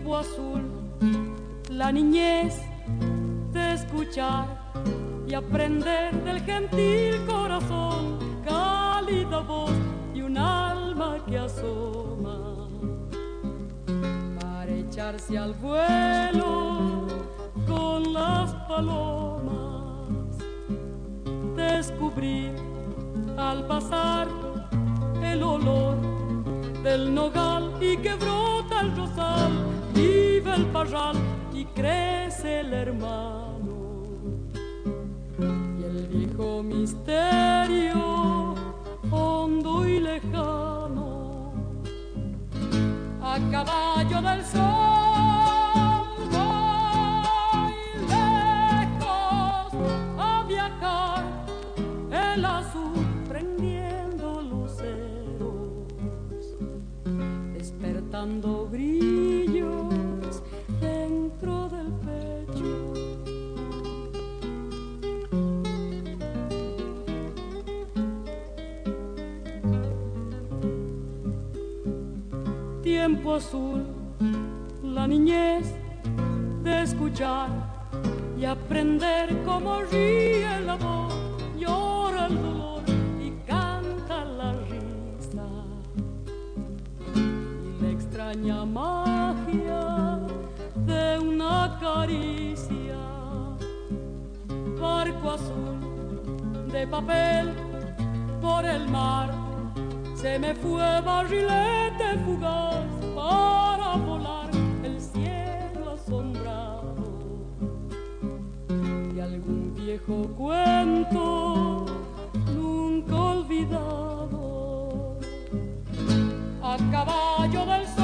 tiempo azul, la niñez de escuchar y aprender del gentil corazón, cálida voz y un alma que asoma para echarse al vuelo con las palomas, descubrir al pasar el olor del nogal y que brota el rosal, vive el parral y crece el hermano, y el viejo misterio hondo y lejano, a caballo del sol voy lejos a viajar, el azul prendiendo luceros, despertando brillos dentro del pecho. Tiempo azul, la niñez de escuchar y aprender cómo ríe la voz, llora el dolor y canta la risa, y la extraña magia de una caricia. Barco azul de papel por el mar, se me fue barrilete fugaz para volar el cielo asombrado, y algún viejo cuento nunca olvidado, a caballo del sol.